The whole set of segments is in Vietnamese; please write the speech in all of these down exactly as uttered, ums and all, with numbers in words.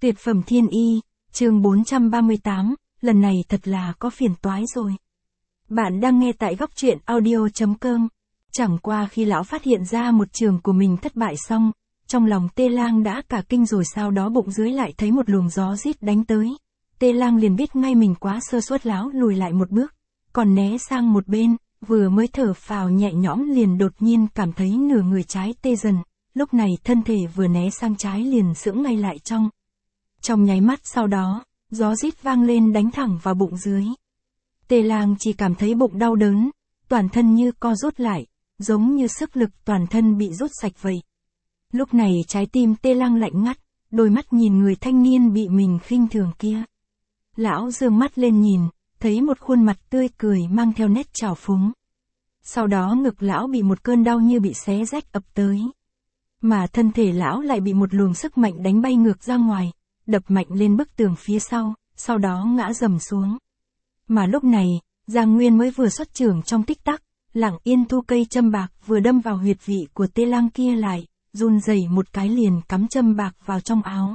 Tuyệt phẩm thiên y, chương bốn trăm ba mươi tám, lần này thật là có phiền toái rồi. Bạn đang nghe tại góc truyện audio.com. Chẳng qua khi lão phát hiện ra một trường của mình thất bại xong, trong lòng Tê Lang đã cả kinh rồi, sau đó bụng dưới lại thấy một luồng gió rít đánh tới. Tê Lang liền biết ngay mình quá sơ suất, lão lùi lại một bước, còn né sang một bên, vừa mới thở phào nhẹ nhõm liền đột nhiên cảm thấy nửa người trái tê dần, lúc này thân thể vừa né sang trái liền sững ngay lại trong. Trong nháy mắt sau đó, gió rít vang lên đánh thẳng vào bụng dưới. Tê Lang chỉ cảm thấy bụng đau đớn, toàn thân như co rút lại, giống như sức lực toàn thân bị rút sạch vậy. Lúc này trái tim Tê Lang lạnh ngắt, đôi mắt nhìn người thanh niên bị mình khinh thường kia. Lão giương mắt lên nhìn, thấy một khuôn mặt tươi cười mang theo nét trào phúng. Sau đó ngực lão bị một cơn đau như bị xé rách ập tới. Mà thân thể lão lại bị một luồng sức mạnh đánh bay ngược ra ngoài, đập mạnh lên bức tường phía sau, sau đó ngã rầm xuống. Mà lúc này, Giang Nguyên mới vừa xuất trưởng trong tích tắc, lặng yên thu cây châm bạc vừa đâm vào huyệt vị của Tê Lang kia lại, run rẩy một cái liền cắm châm bạc vào trong áo.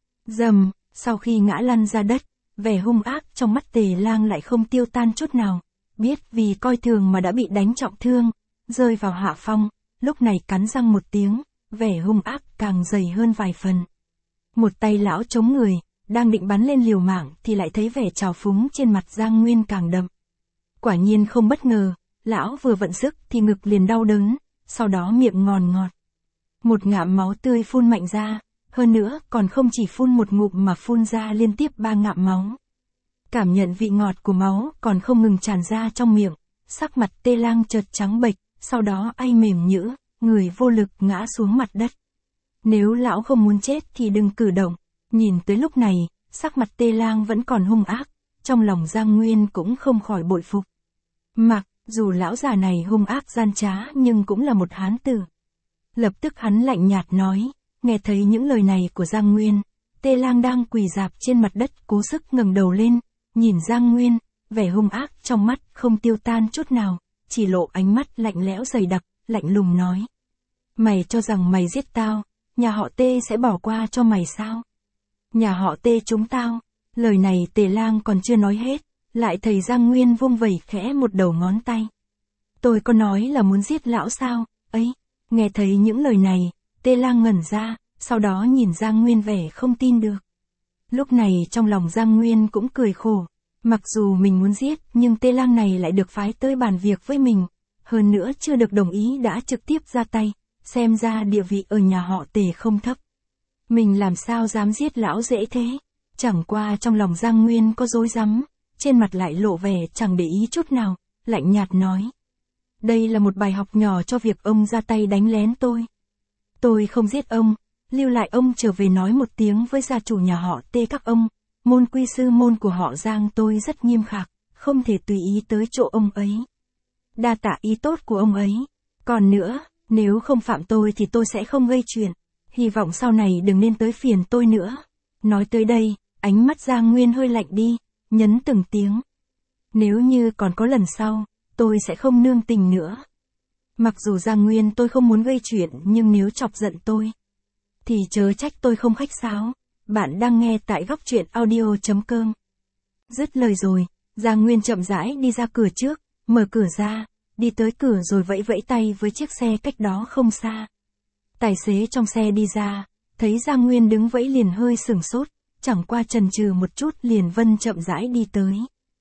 Rầm, sau khi ngã lăn ra đất, vẻ hung ác trong mắt Tê Lang lại không tiêu tan chút nào, biết vì coi thường mà đã bị đánh trọng thương, rơi vào hạ phong, lúc này cắn răng một tiếng, vẻ hung ác càng dày hơn vài phần. Một tay lão chống người, đang định bắn lên liều mạng thì lại thấy vẻ trào phúng trên mặt Giang Nguyên càng đậm. Quả nhiên không bất ngờ, lão vừa vận sức thì ngực liền đau đớn, sau đó miệng ngòn ngọt. Một ngụm máu tươi phun mạnh ra, hơn nữa còn không chỉ phun một ngụm mà phun ra liên tiếp ba ngụm máu. Cảm nhận vị ngọt của máu còn không ngừng tràn ra trong miệng, sắc mặt Tê Lang chợt trắng bệch, sau đó ai mềm nhũn, người vô lực ngã xuống mặt đất. Nếu lão không muốn chết thì đừng cử động. Nhìn tới lúc này, sắc mặt Tê Lang vẫn còn hung ác, trong lòng Giang Nguyên cũng không khỏi bội phục. Mặc dù lão già này hung ác gian trá nhưng cũng là một hán tử. Lập tức hắn lạnh nhạt nói, nghe thấy những lời này của Giang Nguyên, Tê Lang đang quỳ rạp trên mặt đất cố sức ngẩng đầu lên, nhìn Giang Nguyên, vẻ hung ác trong mắt không tiêu tan chút nào, chỉ lộ ánh mắt lạnh lẽo dày đặc, lạnh lùng nói. Mày cho rằng mày giết tao, nhà họ Tê sẽ bỏ qua cho mày sao? Nhà họ Tê chúng tao, lời này Tê Lang còn chưa nói hết, lại thấy Giang Nguyên vung vẩy khẽ một đầu ngón tay. Tôi có nói là muốn giết lão sao, ấy, nghe thấy những lời này, Tê Lang ngẩn ra, sau đó nhìn Giang Nguyên vẻ không tin được. Lúc này trong lòng Giang Nguyên cũng cười khổ, mặc dù mình muốn giết nhưng Tê Lang này lại được phái tới bàn việc với mình, hơn nữa chưa được đồng ý đã trực tiếp ra tay, xem ra địa vị ở nhà họ Tề không thấp. Mình làm sao dám giết lão dễ thế? Chẳng qua trong lòng Giang Nguyên có rối rắm, trên mặt lại lộ vẻ chẳng để ý chút nào, lạnh nhạt nói. Đây là một bài học nhỏ cho việc ông ra tay đánh lén tôi. Tôi không giết ông, lưu lại ông trở về nói một tiếng với gia chủ nhà họ Tê các ông, môn quy sư môn của họ Giang tôi rất nghiêm khắc, không thể tùy ý tới chỗ ông ấy. Đa tạ ý tốt của ông ấy. Còn nữa, nếu không phạm tôi thì tôi sẽ không gây chuyện. Hy vọng sau này đừng nên tới phiền tôi nữa. Nói tới đây, ánh mắt Giang Nguyên hơi lạnh đi, nhấn từng tiếng. Nếu như còn có lần sau, tôi sẽ không nương tình nữa. Mặc dù Giang Nguyên tôi không muốn gây chuyện nhưng nếu chọc giận tôi, thì chớ trách tôi không khách sáo. Bạn đang nghe tại góc truyện audio.com. Dứt lời rồi, Giang Nguyên chậm rãi đi ra cửa trước, mở cửa ra, đi tới cửa rồi vẫy vẫy tay với chiếc xe cách đó không xa. Tài xế trong xe đi ra, thấy Giang Nguyên đứng vẫy liền hơi sửng sốt, chẳng qua chần chừ một chút liền vân chậm rãi đi tới.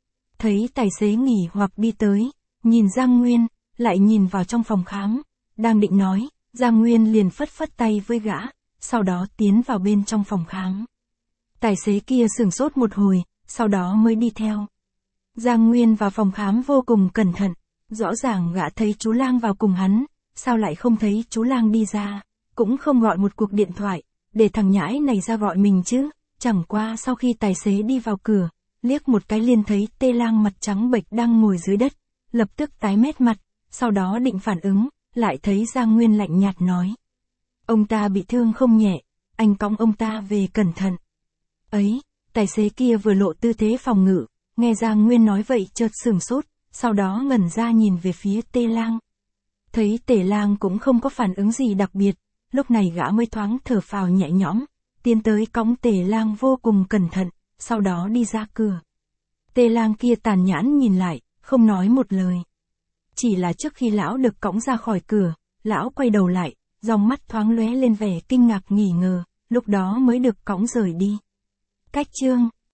Thấy tài xế nghỉ hoặc đi tới, nhìn Giang Nguyên, lại nhìn vào trong phòng khám, đang định nói, Giang Nguyên liền phất phất tay với gã, sau đó tiến vào bên trong phòng khám. Tài xế kia sửng sốt một hồi, sau đó mới đi theo. Giang Nguyên vào phòng khám vô cùng cẩn thận, rõ ràng gã thấy chú Lang vào cùng hắn, sao lại không thấy chú Lang đi ra, cũng không gọi một cuộc điện thoại, để thằng nhãi này ra gọi mình chứ. Chẳng qua sau khi tài xế đi vào cửa, liếc một cái liền thấy Tê Lang mặt trắng bệch đang ngồi dưới đất, lập tức tái mét mặt, sau đó định phản ứng, lại thấy Giang Nguyên lạnh nhạt nói. Ông ta bị thương không nhẹ, anh cõng ông ta về cẩn thận. Ấy, tài xế kia vừa lộ tư thế phòng ngự, nghe Giang Nguyên nói vậy chợt sửng sốt, sau đó ngẩn ra nhìn về phía Tê Lang. Thấy Tê Lang cũng không có phản ứng gì đặc biệt, lúc này gã mới thoáng thở phào nhẹ nhõm, tiến tới cõng Tề Lang vô cùng cẩn thận, sau đó đi ra cửa. Tề Lang kia tàn nhãn nhìn lại, không nói một lời. Chỉ là trước khi lão được cõng ra khỏi cửa, lão quay đầu lại, dòng mắt thoáng lóe lên vẻ kinh ngạc nghỉ ngờ, lúc đó mới được cõng rời đi. Cách chương